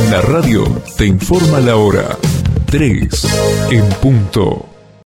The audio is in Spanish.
La radio te informa la hora. 3 en punto.